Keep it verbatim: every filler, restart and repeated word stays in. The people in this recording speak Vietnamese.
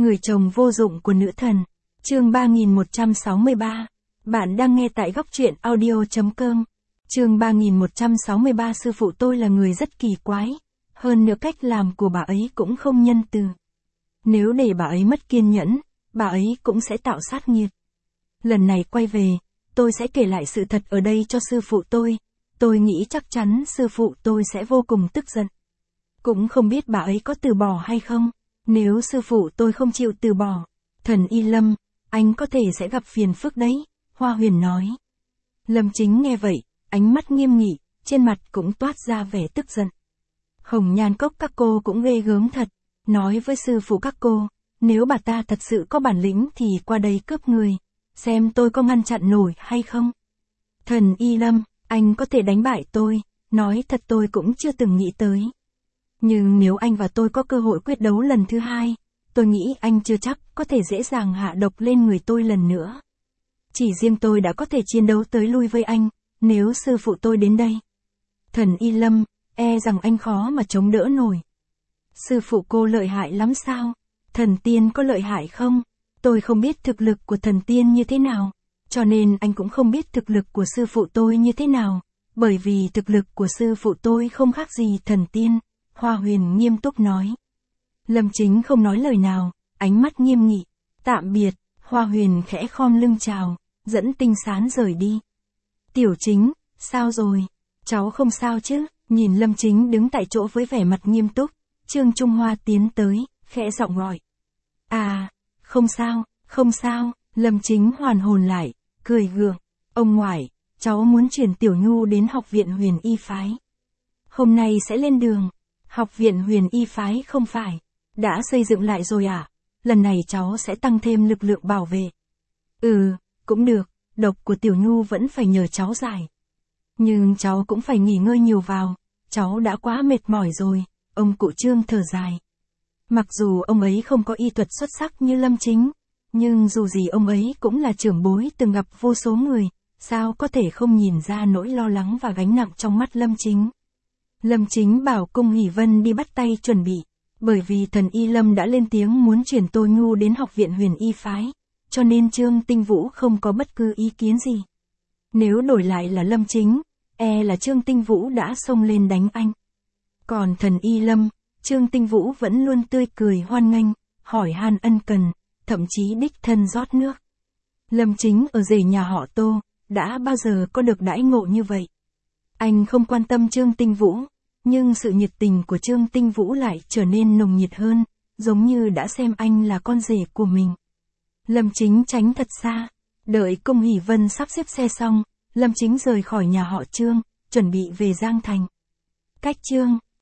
Người chồng vô dụng của nữ thần. Chương ba nghìn một trăm sáu mươi ba. Bạn đang nghe tại góc truyện audio chấm com. Chương ba nghìn một trăm sáu mươi ba. Sư phụ tôi là người rất kỳ quái. Hơn nữa cách làm của bà ấy cũng không nhân từ. Nếu để bà ấy mất kiên nhẫn, bà ấy cũng sẽ tạo sát nghiệt. Lần này quay về, tôi sẽ kể lại sự thật ở đây cho sư phụ tôi. Tôi nghĩ chắc chắn sư phụ tôi sẽ vô cùng tức giận. Cũng không biết bà ấy có từ bỏ hay không. Nếu sư phụ tôi không chịu từ bỏ, thần Y Lâm, anh có thể sẽ gặp phiền phức đấy, Hoa Huyền nói. Lâm Chính nghe vậy, ánh mắt nghiêm nghị, trên mặt cũng toát ra vẻ tức giận. Hồng Nhan Cốc các cô cũng ghê gớm thật, nói với sư phụ các cô, nếu bà ta thật sự có bản lĩnh thì qua đây cướp người, xem tôi có ngăn chặn nổi hay không. Thần Y Lâm, anh có thể đánh bại tôi, nói thật tôi cũng chưa từng nghĩ tới. Nhưng nếu anh và tôi có cơ hội quyết đấu lần thứ hai, tôi nghĩ anh chưa chắc có thể dễ dàng hạ độc lên người tôi lần nữa. Chỉ riêng tôi đã có thể chiến đấu tới lui với anh, nếu sư phụ tôi đến đây. Thần Y Lâm, e rằng anh khó mà chống đỡ nổi. Sư phụ cô lợi hại lắm sao? Thần tiên có lợi hại không? Tôi không biết thực lực của thần tiên như thế nào, cho nên anh cũng không biết thực lực của sư phụ tôi như thế nào, bởi vì thực lực của sư phụ tôi không khác gì thần tiên. Hoa Huyền nghiêm túc nói. Lâm Chính không nói lời nào, ánh mắt nghiêm nghị. Tạm biệt, Hoa Huyền khẽ khom lưng chào, dẫn Tinh Sán rời đi. Tiểu Chính, sao rồi? Cháu không sao chứ? Nhìn Lâm Chính đứng tại chỗ với vẻ mặt nghiêm túc, Trương Trung Hoa tiến tới, khẽ giọng gọi. À, không sao, không sao, Lâm Chính hoàn hồn lại, cười gượng. Ông ngoại, cháu muốn chuyển Tiểu Nhu đến học viện Huyền Y Phái. Hôm nay sẽ lên đường. Học viện Huyền Y Phái không phải đã xây dựng lại rồi à? Lần này cháu sẽ tăng thêm lực lượng bảo vệ. Ừ, cũng được, độc của Tiểu Nhu vẫn phải nhờ cháu giải. Nhưng cháu cũng phải nghỉ ngơi nhiều vào, cháu đã quá mệt mỏi rồi, ông cụ Trương thở dài. Mặc dù ông ấy không có y thuật xuất sắc như Lâm Chính, nhưng dù gì ông ấy cũng là trưởng bối từng gặp vô số người, sao có thể không nhìn ra nỗi lo lắng và gánh nặng trong mắt Lâm Chính. Lâm Chính bảo Cung Hỷ Vân đi bắt tay chuẩn bị, bởi vì thần Y Lâm đã lên tiếng muốn chuyển Tô Nhu đến học viện Huyền Y Phái, cho nên Trương Tinh Vũ không có bất cứ ý kiến gì. Nếu đổi lại là Lâm Chính, e là Trương Tinh Vũ đã xông lên đánh anh. Còn thần Y Lâm, Trương Tinh Vũ vẫn luôn tươi cười hoan nghênh, hỏi han ân cần, thậm chí đích thân rót nước. Lâm Chính ở rể nhà họ Tô, đã bao giờ có được đãi ngộ như vậy. Anh không quan tâm Trương Tinh Vũ, nhưng sự nhiệt tình của Trương Tinh Vũ lại trở nên nồng nhiệt hơn, giống như đã xem anh là con rể của mình. Lâm Chính tránh thật xa, đợi Cung Hỷ Vân sắp xếp xe xong, Lâm Chính rời khỏi nhà họ Trương, chuẩn bị về Giang Thành. Cách Trương